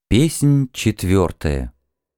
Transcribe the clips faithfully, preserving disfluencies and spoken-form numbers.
Песнь четвертая.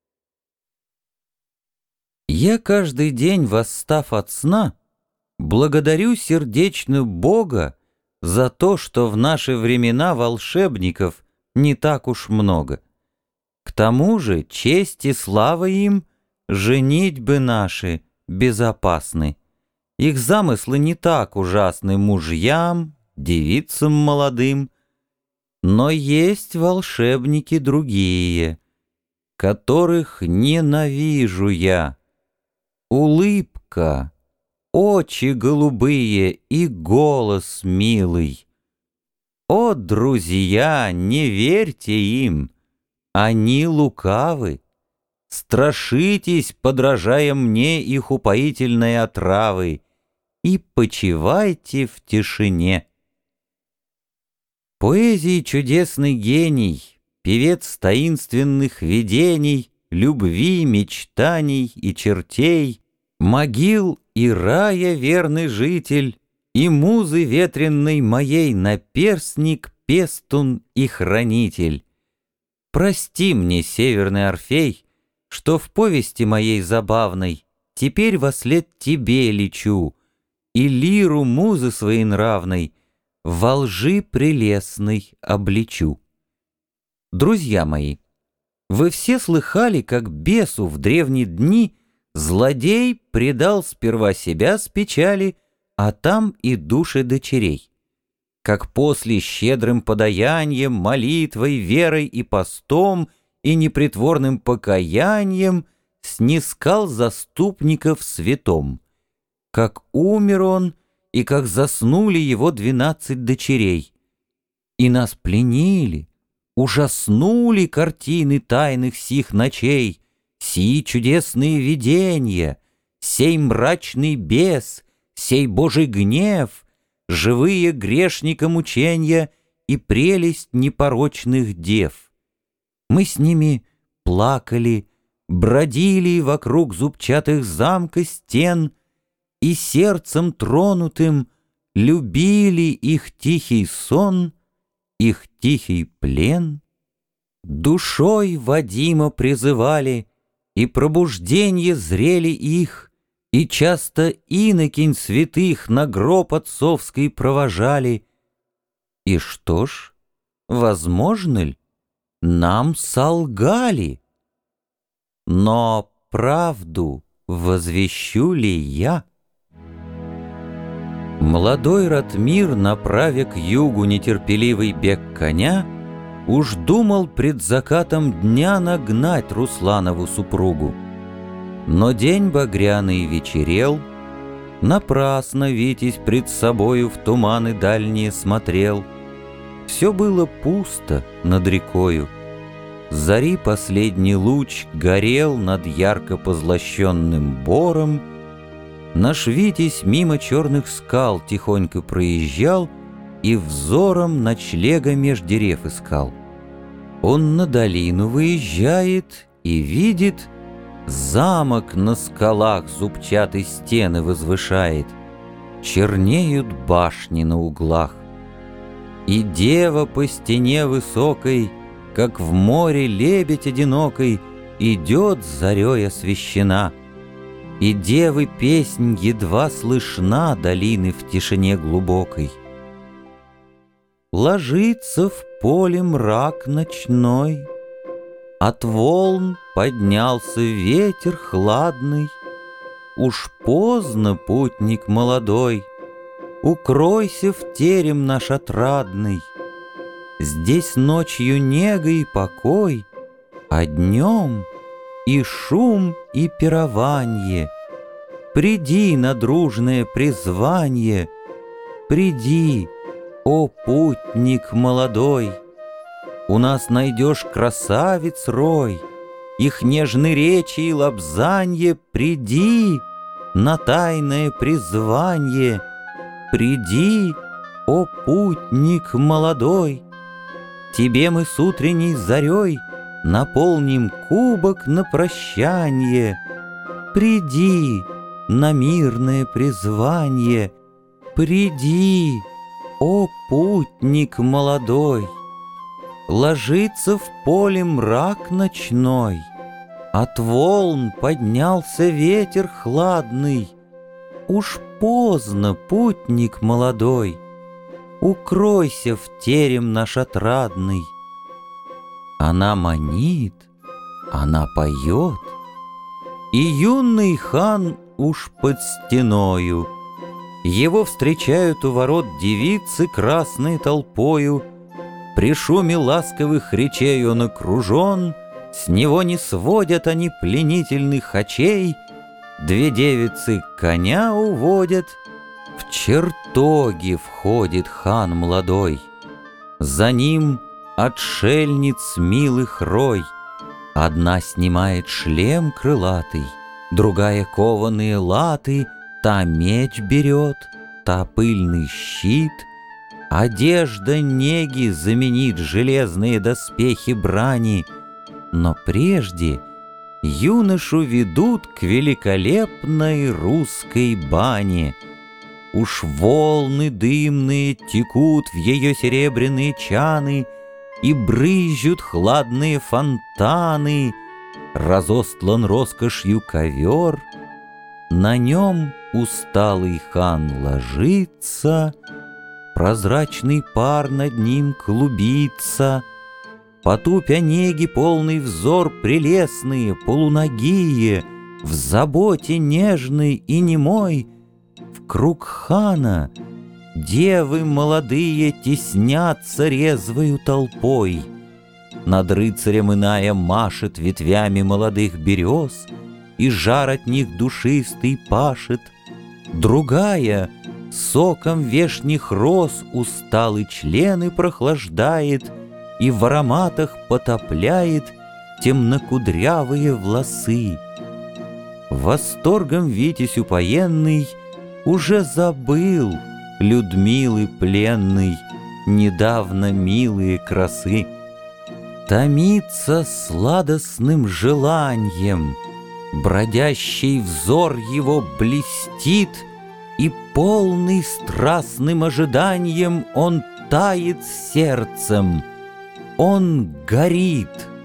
Я каждый день, восстав от сна, благодарю сердечно Бога за то, что в наши времена волшебников не так уж много. К тому же честь и слава им, женитьбы наши безопасны. Их замыслы не так ужасны мужьям, девицам молодым, но есть волшебники другие, которых ненавижу я. Улыбка, очи голубые и голос милый. О, друзья, не верьте им, они лукавы. Страшитесь, подражая мне их упоительной отравы, и почивайте в тишине. Поэзии чудесный гений, певец таинственных видений, любви, мечтаний и чертей, могил и рая верный житель, и музы ветренной моей наперстник, пестун и хранитель. Прости мне, северный Орфей, что в повести моей забавной теперь вослед тебе лечу, и лиру музы своенравной во лжи прелестной обличу. Друзья мои, вы все слыхали, как бесу в древние дни злодей предал сперва себя с печали, а там и души дочерей. Как после щедрым подаянием, молитвой, верой и постом и непритворным покаянием снискал заступников святом. Как умер он, и как заснули его двенадцать дочерей. И нас пленили, ужаснули картины тайных сих ночей, сии чудесные видения, сей мрачный бес, сей Божий гнев, живые грешника мученья и прелесть непорочных дев. Мы с ними плакали, бродили вокруг зубчатых замка стен, и сердцем тронутым любили их тихий сон, их тихий плен. Душой Вадима призывали, и пробужденье зрели их, и часто инокинь святых на гроб отцовский провожали. И что ж, возможно ли, нам солгали? Но правду возвещу ли я? Молодой Ратмир, направя к югу нетерпеливый бег коня, уж думал пред закатом дня нагнать Русланову супругу. Но день багряный вечерел, напрасно Витязь пред собою в туманы дальние смотрел. Все было пусто над рекою. Зари последний луч горел над ярко позлощенным бором. Наш Витязь мимо черных скал тихонько проезжал и взором ночлега меж дерев искал. Он на долину выезжает и видит, замок на скалах зубчатой стены возвышает, чернеют башни на углах. И дева по стене высокой, как в море лебедь одинокой, идет зарей освещена. И девы песнь едва слышна долины в тишине глубокой. Ложится в поле мрак ночной, от волн поднялся ветер хладный. Уж поздно, путник молодой, укройся в терем наш отрадный. Здесь ночью нега и покой, а днем и шум, и пированье. Приди на дружное призвание, приди, о путник молодой. У нас найдешь красавиц рой, их нежны речи и лобзанье. Приди на тайное призвание, приди, о путник молодой. Тебе мы с утренней зарей наполним кубок на прощанье. Приди на мирное призвание, приди, о путник молодой. ложится в поле мрак ночной, от волн поднялся ветер хладный. Уж поздно, путник молодой, укройся в терем наш отрадный. Она манит, она поет, и юный хан уж под стеною. Его встречают у ворот девицы красной толпою. При шуме ласковых речей он окружен, с него не сводят они пленительных очей. Две девицы коня уводят, в чертоги входит хан молодой. За ним отшельниц милых рой. Одна снимает шлем крылатый, другая кованые латы, та меч берет, та пыльный щит. Одежда неги заменит железные доспехи брани, но прежде юношу ведут к великолепной русской бане. Уж волны дымные текут в ее серебряные чаны, и брызжут хладные фонтаны. Разостлан роскошью ковер, на нем усталый хан ложится, прозрачный пар над ним клубится. Потупя неги полный взор прелестные, полуногие, в заботе нежной и немой, в круг хана девы молодые теснятся резвою толпой. Над рыцарем иная машет ветвями молодых берез, и жар от них душистый пашет. Другая соком вешних роз усталый члены прохлаждает и в ароматах потопляет темнокудрявые волосы. Восторгом Витязь упоенный уже забыл Людмилы пленной недавно милые красы. Томится сладостным желанием, бродящий взор его блестит, и полный страстным ожиданием он тает сердцем, он горит.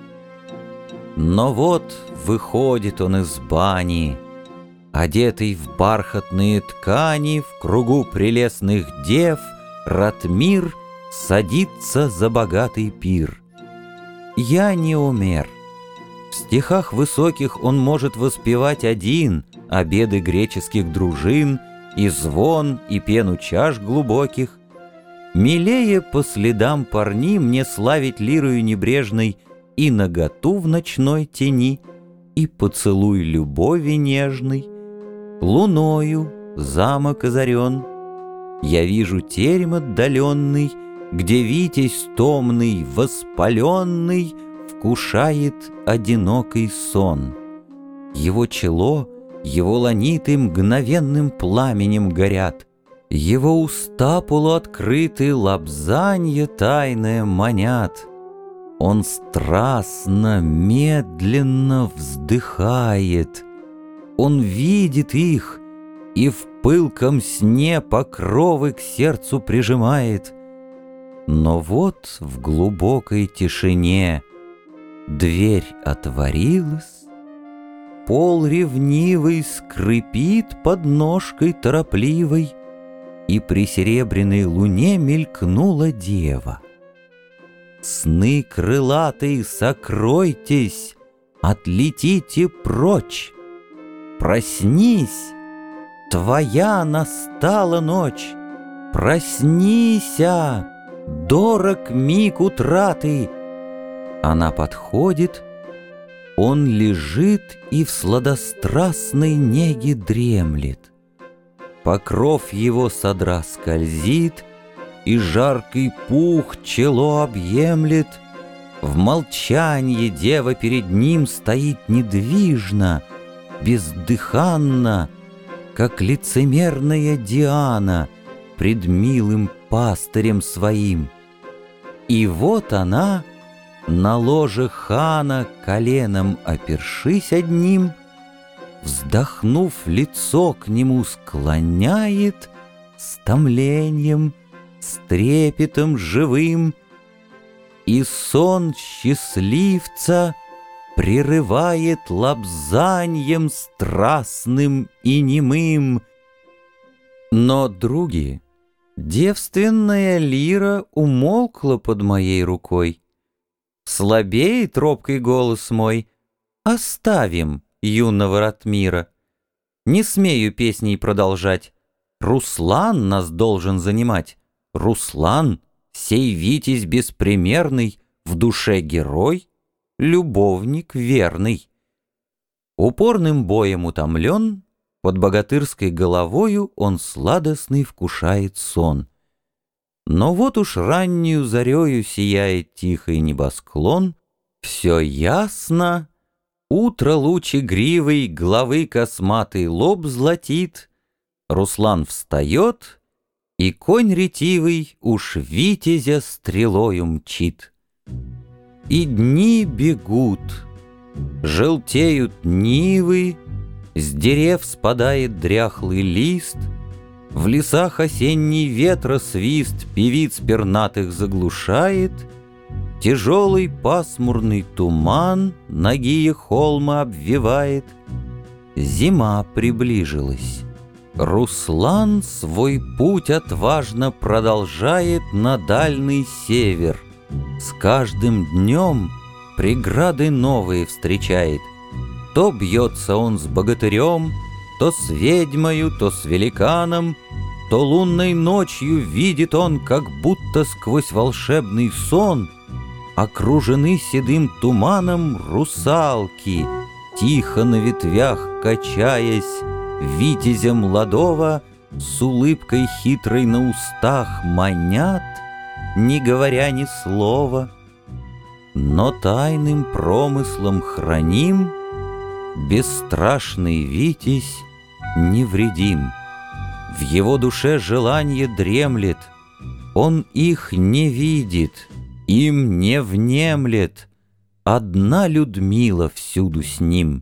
Но вот выходит он из бани, одетый в бархатные ткани, в кругу прелестных дев, Ратмир садится за богатый пир. Я не умер. В стихах высоких он может воспевать один обеды греческих дружин, и звон, и пену чаш глубоких. Милее по следам парни мне славить лирою небрежной и наготу в ночной тени, и поцелуй любови нежной. Луною замок озарен, я вижу терем отдаленный, где Витязь томный, воспаленный, вкушает одинокий сон. Его чело, его ланиты мгновенным пламенем горят, его уста полуоткрыты лобзанье тайное манят. Он страстно, медленно вздыхает, он видит их и в пылком сне покровы к сердцу прижимает. Но вот в глубокой тишине дверь отворилась, пол ревнивый скрипит под ножкой торопливой, и при серебряной луне мелькнула дева. Сны крылатые, сокройтесь, отлетите прочь. Проснись, твоя настала ночь, проснися, дорог миг утраты. Она подходит, он лежит и в сладострастной неге дремлет. Покров его содра скользит, и жаркий пух чело объемлет. В молчанье дева перед ним стоит недвижно, бездыханно, как лицемерная Диана пред милым пастырем своим. И вот она, на ложе хана коленом опершись одним, вздохнув, лицо к нему склоняет с томлением, с трепетом живым, И сон счастливца прерывает лобзаньем страстным и немым. Но, други, девственная лира умолкла под моей рукой. Слабеет робкий голос мой, оставим юного Ратмира. Не смею песней продолжать. Руслан нас должен занимать. Руслан, сей витязь беспримерный, в душе герой, любовник верный. Упорным боем утомлен, под богатырской головою он сладостный вкушает сон. Но вот уж раннюю зарею сияет тихий небосклон, все ясно, утро луч игривый, главы косматый лоб златит, Руслан встает, и конь ретивый уж витязя стрелою мчит. И дни бегут, желтеют нивы, с дерев спадает дряхлый лист, в лесах осенний ветра свист певиц пернатых заглушает, тяжелый пасмурный туман нагие холма обвивает. Зима приближилась. Руслан свой путь отважно продолжает на дальний север. С каждым днем преграды новые встречает. То бьется он с богатырем, то с ведьмою, то с великаном, то лунной ночью видит он, как будто сквозь волшебный сон, окружены седым туманом русалки, тихо на ветвях качаясь, витязя младого с улыбкой хитрой на устах манят, не говоря ни слова. Но тайным промыслом храним, бесстрашный витязь невредим. В его душе желание дремлет, он их не видит, им не внемлет, одна Людмила всюду с ним.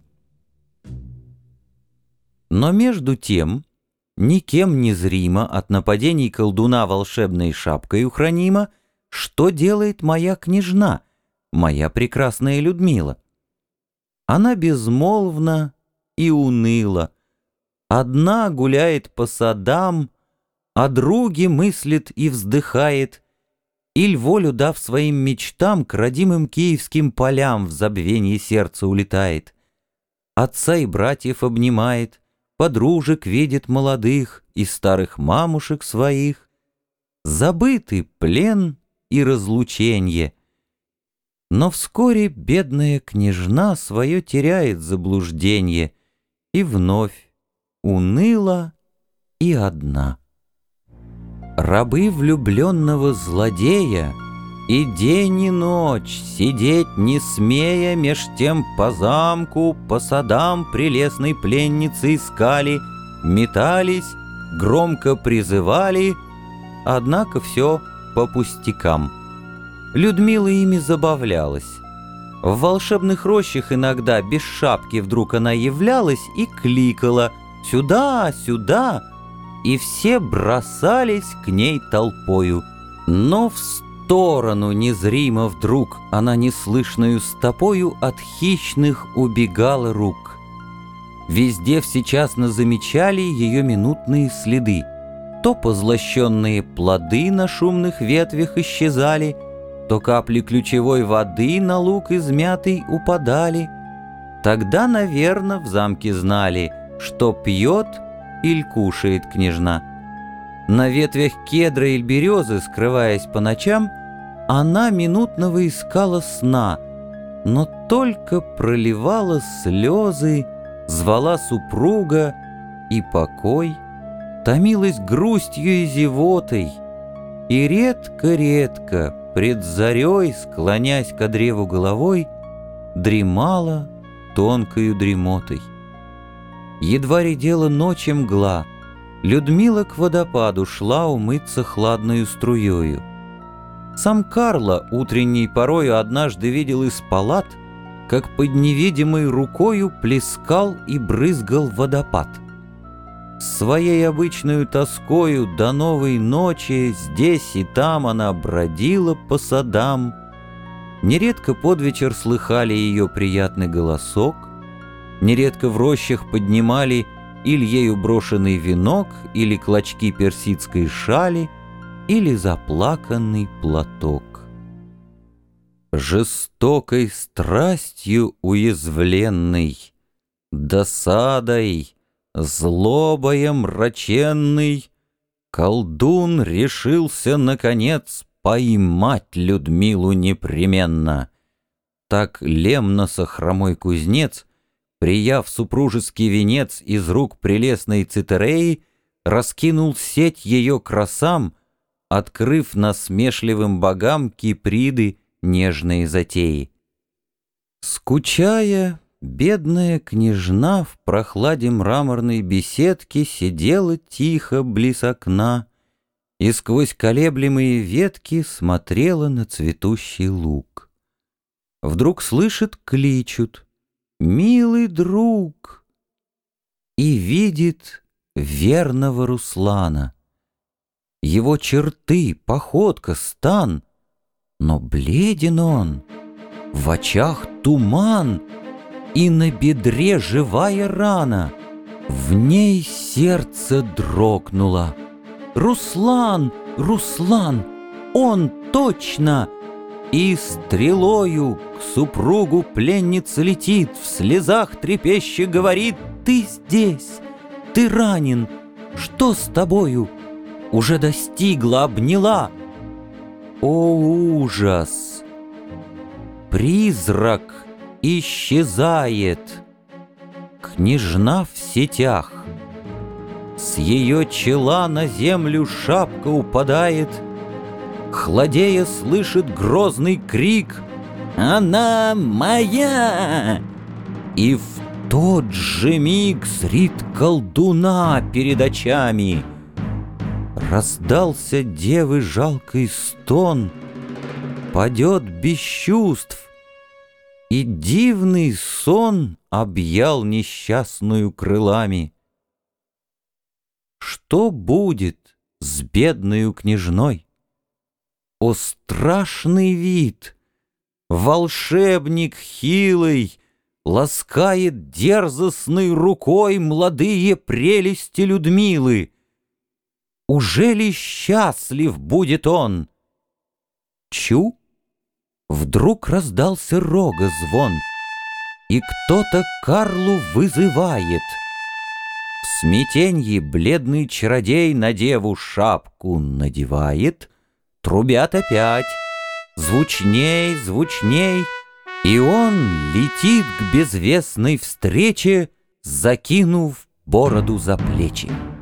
Но между тем, никем не зримо от нападений колдуна волшебной шапкой ухранима, что делает моя княжна, моя прекрасная Людмила. Она безмолвна и уныла, одна гуляет по садам, о друге мыслит и вздыхает, иль волю дав своим мечтам, к родимым киевским полям в забвенье сердца улетает. Отца и братьев обнимает, подружек видит молодых и старых мамушек своих. Забыты плен и разлученье. Но вскоре бедная княжна свое теряет заблужденье и вновь уныла и одна. Рабы влюбленного злодея и день и ночь сидеть не смея, меж тем по замку, по садам прелестной пленницы искали, метались, громко призывали, однако все по пустякам. Людмила ими забавлялась. В волшебных рощах иногда без шапки вдруг она являлась и кликала «Сюда, сюда!» и все бросались к ней толпою. Но в сторону незримо вдруг она неслышною стопою от хищных убегала рук. Везде всечасно замечали ее минутные следы. То позлощенные плоды на шумных ветвях исчезали, то капли ключевой воды на луг измятый упадали. Тогда, наверно, в замке знали, что пьет или кушает княжна. На ветвях кедра или березы, скрываясь по ночам, она минутного искала сна, но только проливала слезы, звала супруга и покой, томилась грустью и зевотой, и редко-редко, пред зарей, склонясь ко древу головой, дремала тонкою дремотой. Едва редела ночи мгла, Людмила к водопаду шла умыться хладною струею. Сам Карло утренней порою однажды видел из палат, как под невидимой рукою плескал и брызгал водопад. Своей обычную тоскою до новой ночи здесь и там она бродила по садам, Нередко под вечер слыхали ее приятный голосок, нередко в рощах поднимали или ею брошенный венок, или клочки персидской шали, или заплаканный платок. Жестокой страстью уязвленный, досадой, злобой мраченный, колдун решился, наконец, поймать Людмилу непременно. Так Лемноса хромой кузнец, прияв супружеский венец из рук прелестной Цитереи, раскинул сеть ее красам, открыв насмешливым богам Киприды нежные затеи. Скучая, бедная княжна в прохладе мраморной беседки сидела тихо близ окна и сквозь колеблемые ветки смотрела на цветущий луг. Вдруг слышит, кличут: «Милый друг!» И видит верного Руслана. Его черты, походка, стан, но бледен он, в очах туман, и на бедре живая рана. В ней сердце дрогнуло. «Руслан! Руслан! Он точно!» И стрелою к супругу пленница летит, в слезах трепеща говорит: «Ты здесь! Ты ранен! Что с тобою?» Уже достигла, обняла. О, ужас! Призрак исчезает. Княжна в сетях. С ее чела на землю шапка упадает. Хладея слышит грозный крик: «Она моя!» И в тот же миг зрит колдуна перед очами. Раздался девы жалкий стон, падет без чувств, и дивный сон объял несчастную крылами. Что будет с бедною княжной? О, страшный вид! Волшебник хилый ласкает дерзостной рукой молодые прелести Людмилы. Ужели счастлив будет он? Чу! Вдруг раздался рога звон, и кто-то Карлу вызывает. В смятенье бледный чародей на деву шапку надевает, трубят опять, звучней, звучней, и он летит к безвестной встрече, закинув бороду за плечи.